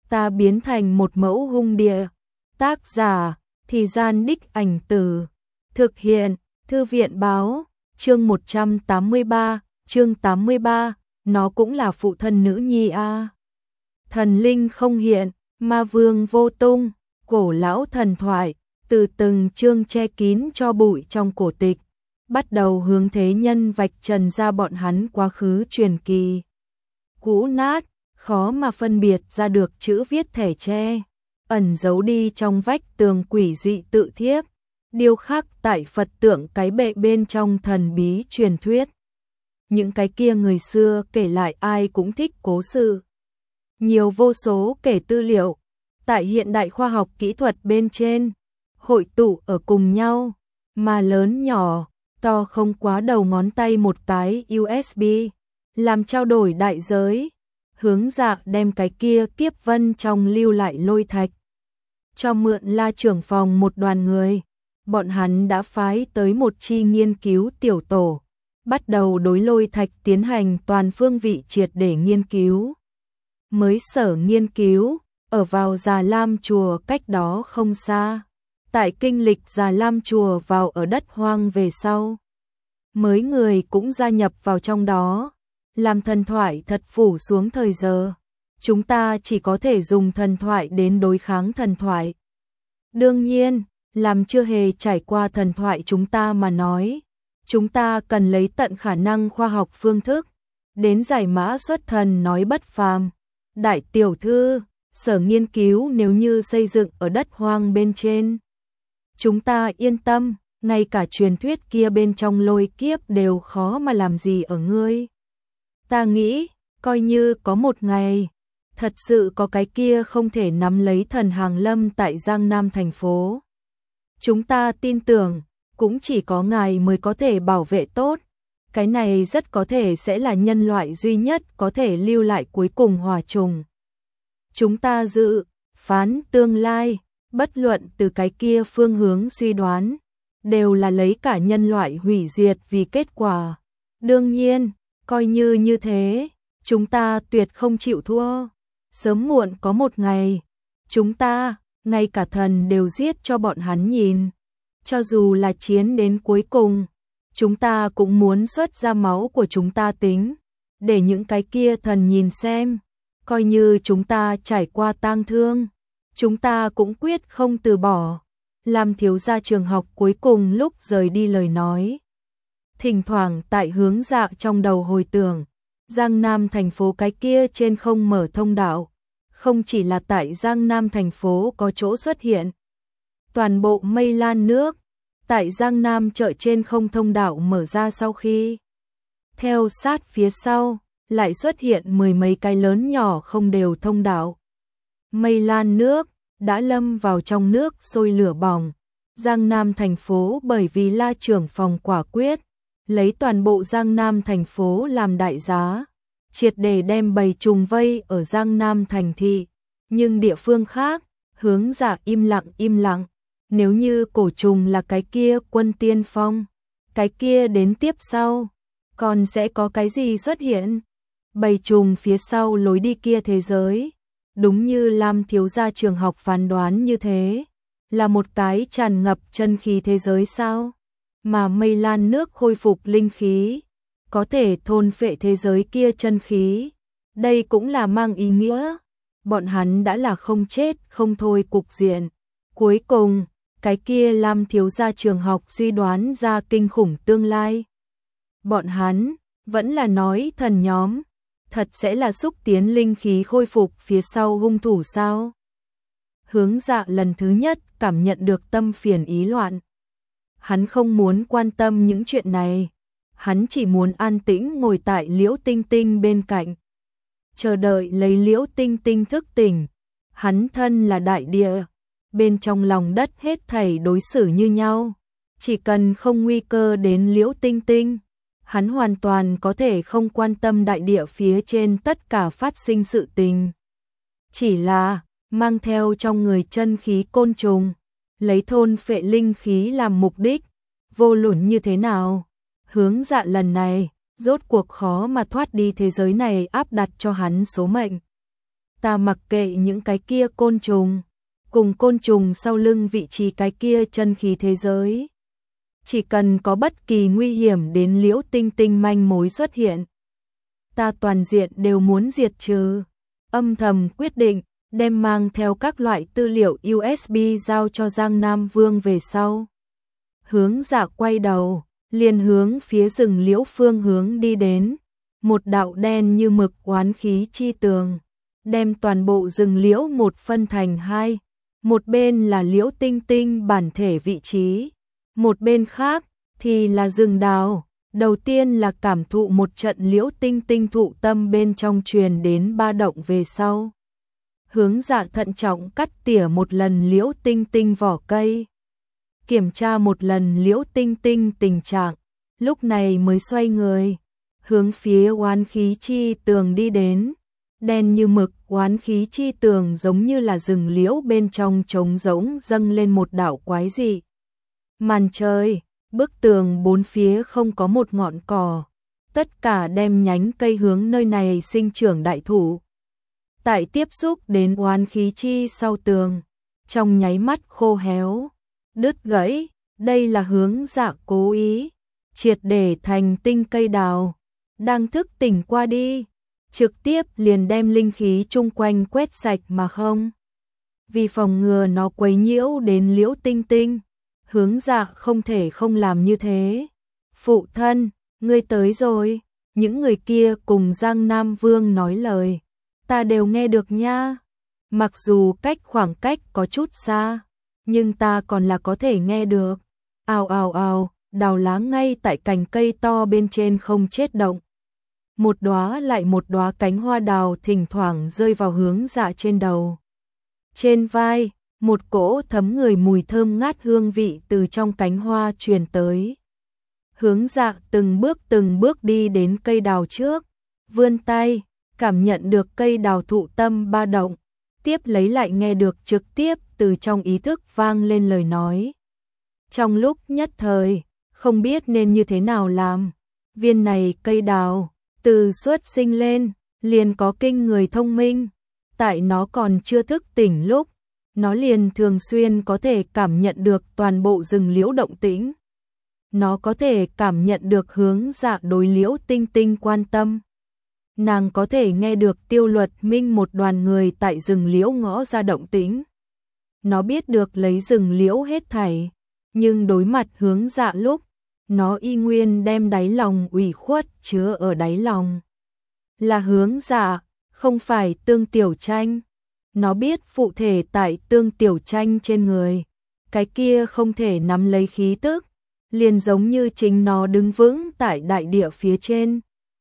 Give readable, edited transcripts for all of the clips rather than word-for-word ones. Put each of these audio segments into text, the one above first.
ta biến thành một mẫu hung địa. Tác giả, Thì Gian Đích Ảnh Từ. Thực hiện, Thư viện Báo. Chương 183, chương 83, nó cũng là phụ thân nữ nhi a. Thần linh không hiện, ma vương vô tung, cổ lão thần thoại, từ từng chương che kín cho bụi trong cổ tịch, bắt đầu hướng thế nhân vạch trần ra bọn hắn quá khứ truyền kỳ. Cũ nát, khó mà phân biệt ra được chữ viết thẻ tre, ẩn giấu đi trong vách tường quỷ dị tự thiếp, điêu khắc tại Phật tượng cái bệ bên trong thần bí truyền thuyết. Những cái kia người xưa kể lại ai cũng thích cố sự. Nhiều vô số kể tư liệu, tại hiện đại khoa học kỹ thuật bên trên, hội tụ ở cùng nhau, mà lớn nhỏ, to không quá đầu ngón tay một cái USB, làm trao đổi đại giới. Hướng Dạ đem cái kia kiếp vân trong lưu lại lôi thạch cho mượn La trưởng phòng một đoàn người. Bọn hắn đã phái tới một chi nghiên cứu tiểu tổ, bắt đầu đối lôi thạch tiến hành toàn phương vị triệt để nghiên cứu. Mới sở nghiên cứu, ở vào Già Lam chùa cách đó không xa. Tại kinh lịch Già Lam chùa vào ở đất hoang về sau, mới người cũng gia nhập vào trong đó, làm thần thoại thật phủ xuống thời giờ. Chúng ta chỉ có thể dùng thần thoại đến đối kháng thần thoại. Đương nhiên, làm chưa hề trải qua thần thoại chúng ta mà nói, chúng ta cần lấy tận khả năng khoa học phương thức đến giải mã xuất thần nói bất phàm. Đại tiểu thư, sở nghiên cứu nếu như xây dựng ở đất hoang bên trên, chúng ta yên tâm, ngay cả truyền thuyết kia bên trong lôi kiếp đều khó mà làm gì ở ngươi. Ta nghĩ, coi như có một ngày, thật sự có cái kia không thể nắm lấy thần hàng lâm tại Giang Nam thành phố. Chúng ta tin tưởng, cũng chỉ có ngài mới có thể bảo vệ tốt. Cái này rất có thể sẽ là nhân loại duy nhất có thể lưu lại cuối cùng hòa trùng. Chúng ta dự phán tương lai, bất luận từ cái kia phương hướng suy đoán, đều là lấy cả nhân loại hủy diệt vì kết quả. Đương nhiên, coi như như thế, chúng ta tuyệt không chịu thua. Sớm muộn có một ngày, chúng ta, ngay cả thần đều giết cho bọn hắn nhìn. Cho dù là chiến đến cuối cùng, chúng ta cũng muốn xuất ra máu của chúng ta tính, để những cái kia thần nhìn xem. Coi như chúng ta trải qua tang thương, chúng ta cũng quyết không từ bỏ. Làm thiếu gia trường học cuối cùng lúc rời đi lời nói, thỉnh thoảng tại Hướng Dạ trong đầu hồi tưởng, Giang Nam thành phố cái kia trên không mở thông đạo, không chỉ là tại Giang Nam thành phố có chỗ xuất hiện. Toàn bộ mây lan nước, tại Giang Nam chợ trên không thông đạo mở ra sau khi, theo sát phía sau, lại xuất hiện mười mấy cái lớn nhỏ không đều thông đạo. Mây lan nước, đã lâm vào trong nước sôi lửa bỏng. Giang Nam thành phố bởi vì La trưởng phòng quả quyết, lấy toàn bộ Giang Nam thành phố làm đại giá, triệt để đem bầy trùng vây ở Giang Nam thành thị. Nhưng địa phương khác, Hướng Dạ im lặng. Nếu như cổ trùng là cái kia quân tiên phong, cái kia đến tiếp sau, còn sẽ có cái gì xuất hiện? Bầy trùng phía sau lối đi kia thế giới, đúng như Lam thiếu gia trường học phán đoán như thế, là một cái tràn ngập chân khí thế giới sao? Mà mây lan nước khôi phục linh khí, có thể thôn phệ thế giới kia chân khí. Đây cũng là mang ý nghĩa, bọn hắn đã là không chết không thôi cục diện. Cuối cùng, cái kia Lam thiếu gia trường học suy đoán ra kinh khủng tương lai. Bọn hắn, vẫn là nói thần nhóm, thật sẽ là xúc tiến linh khí khôi phục phía sau hung thủ sao? Hướng Dạ lần thứ nhất cảm nhận được tâm phiền ý loạn. Hắn không muốn quan tâm những chuyện này, hắn chỉ muốn an tĩnh ngồi tại Liễu Tinh Tinh bên cạnh, chờ đợi lấy Liễu Tinh Tinh thức tỉnh. Hắn thân là đại địa, bên trong lòng đất hết thảy đối xử như nhau, chỉ cần không nguy cơ đến Liễu Tinh Tinh, hắn hoàn toàn có thể không quan tâm đại địa phía trên tất cả phát sinh sự tình. Chỉ là mang theo trong người chân khí côn trùng, lấy thôn phệ linh khí làm mục đích, vô luận như thế nào, Hướng Dạ lần này rốt cuộc khó mà thoát đi thế giới này áp đặt cho hắn số mệnh. Ta mặc kệ những cái kia côn trùng, cùng côn trùng sau lưng vị trí cái kia chân khí thế giới. Chỉ cần có bất kỳ nguy hiểm đến Liễu Tinh Tinh manh mối xuất hiện, ta toàn diện đều muốn diệt trừ. Âm thầm quyết định, đem mang theo các loại tư liệu USB giao cho Giang Nam Vương về sau. Hướng Dạ quay đầu, liền hướng phía rừng liễu phương hướng đi đến. Một đạo đen như mực oán khí chi tường, đem toàn bộ rừng liễu một phân thành hai. Một bên là Liễu Tinh Tinh bản thể vị trí, một bên khác thì là rừng đào. Đầu tiên là cảm thụ một trận Liễu Tinh Tinh thụ tâm bên trong truyền đến ba động về sau. Hướng Dạ thận trọng cắt tỉa một lần Liễu Tinh Tinh vỏ cây, kiểm tra một lần Liễu Tinh Tinh tình trạng, lúc này mới xoay người, hướng phía oán khí chi tường đi đến. Đen như mực oán khí chi tường giống như là rừng liễu bên trong trống rỗng dâng lên một đạo quái dị màn trời, bức tường bốn phía không có một ngọn cỏ, tất cả đem nhánh cây hướng nơi này sinh trưởng đại thụ. Tại tiếp xúc đến oán khí chi sau tường, trong nháy mắt khô héo, đứt gãy. Đây là Hướng Dạ cố ý triệt để thành tinh cây đào, đang thức tỉnh qua đi, trực tiếp liền đem linh khí chung quanh quét sạch mà không. Vì phòng ngừa nó quấy nhiễu đến Liễu Tinh Tinh, Hướng Dạ không thể không làm như thế. Phụ thân, ngươi tới rồi. Những người kia cùng Giang Nam Vương nói lời, ta đều nghe được nha. Mặc dù khoảng cách có chút xa, nhưng ta còn là có thể nghe được. Ào ào ào, đào lá ngay tại cành cây to bên trên không chết động. Một đóa lại một đóa cánh hoa đào thỉnh thoảng rơi vào Hướng Dạ trên đầu. Trên vai, một cỗ thấm người mùi thơm ngát hương vị từ trong cánh hoa truyền tới. Hướng Dạ từng bước đi đến cây đào trước, vươn tay, cảm nhận được cây đào thụ tâm ba động, tiếp lấy lại nghe được trực tiếp từ trong ý thức vang lên lời nói. Trong lúc nhất thời, không biết nên như thế nào làm, viên này cây đào, từ xuất sinh lên, liền có kinh người thông minh, tại nó còn chưa thức tỉnh lúc, nó liền thường xuyên có thể cảm nhận được toàn bộ rừng liễu động tĩnh. Nó có thể cảm nhận được Hướng Dạ đối Liễu Tinh Tinh quan tâm. Nàng có thể nghe được Tiêu Luật Minh một đoàn người tại rừng liễu ngõ ra động tĩnh. Nó biết được lấy rừng liễu hết thảy, nhưng đối mặt Hướng Dạ lúc, nó y nguyên đem đáy lòng ủy khuất chứa ở đáy lòng. Là Hướng Dạ, không phải Tương Tiểu Tranh. Nó biết phụ thể tại Tương Tiểu Tranh trên người, cái kia không thể nắm lấy khí tức, liền giống như chính nó đứng vững tại đại địa phía trên.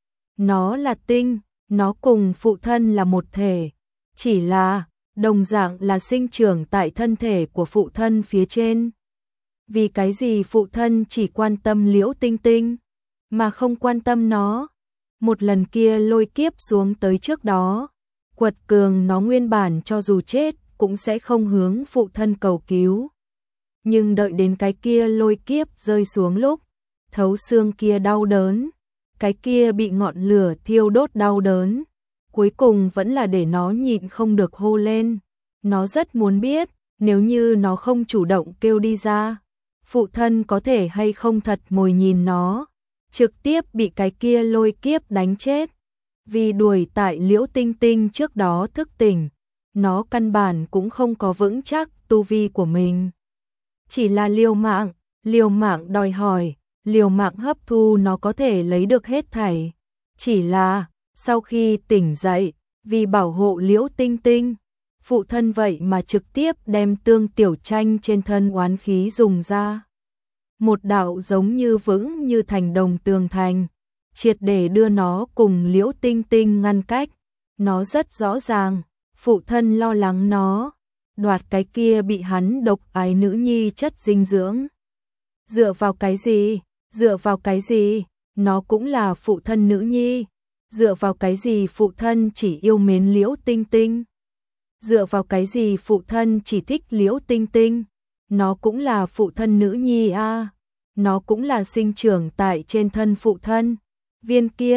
Nó là tinh, nó cùng phụ thân là một thể, chỉ là đồng dạng là sinh trưởng tại thân thể của phụ thân phía trên. Vì cái gì phụ thân chỉ quan tâm Liễu Tinh Tinh, mà không quan tâm nó? Một lần kia lôi kiếp xuống tới trước đó, quật cường nó nguyên bản cho dù chết cũng sẽ không hướng phụ thân cầu cứu. Nhưng đợi đến cái kia lôi kiếp rơi xuống lúc, thấu xương kia đau đớn, cái kia bị ngọn lửa thiêu đốt đau đớn, cuối cùng vẫn là để nó nhịn không được hô lên. Nó rất muốn biết, nếu như nó không chủ động kêu đi ra, phụ thân có thể hay không thật ngồi nhìn nó, trực tiếp bị cái kia lôi kiếp đánh chết. Vì đuổi tại Liễu Tinh Tinh trước đó thức tỉnh, nó căn bản cũng không có vững chắc tu vi của mình. Chỉ là liều mạng đòi hỏi, liều mạng hấp thu nó có thể lấy được hết thảy. Chỉ là, sau khi tỉnh dậy, vì bảo hộ Liễu Tinh Tinh, phụ thân vậy mà trực tiếp đem Tương Tiểu Tranh trên thân oán khí dùng ra. Một đạo giống như vững như thành đồng tường thành, triệt để đưa nó cùng Liễu Tinh Tinh ngăn cách. Nó rất rõ ràng, phụ thân lo lắng nó đoạt cái kia bị hắn độc ái nữ nhi chất dinh dưỡng. Dựa vào cái gì? Dựa vào cái gì? Nó cũng là phụ thân nữ nhi. Dựa vào cái gì phụ thân chỉ yêu mến Liễu Tinh Tinh? Dựa vào cái gì phụ thân chỉ thích Liễu Tinh Tinh? Nó cũng là phụ thân nữ nhi a. Nó cũng là sinh trưởng tại trên thân phụ thân. Viên kia,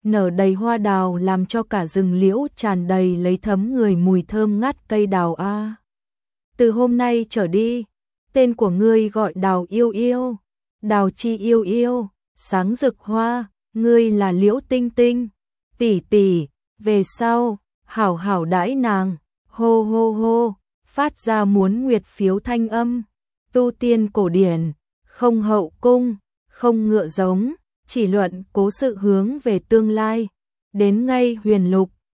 nở đầy hoa đào làm cho cả rừng liễu tràn đầy lấy thấm người mùi thơm ngát cây đào a. Từ hôm nay trở đi, tên của ngươi gọi Đào yêu yêu, Đào chi yêu yêu, sáng rực hoa, ngươi là Liễu Tinh Tinh, tỷ tỷ, về sau, hảo hảo đãi nàng, hô hô hô, phát ra muốn nguyệt phiếu thanh âm, tu tiên cổ điển, không hậu cung, không ngựa giống, chỉ luận cố sự hướng về tương lai, đến ngay huyền lục,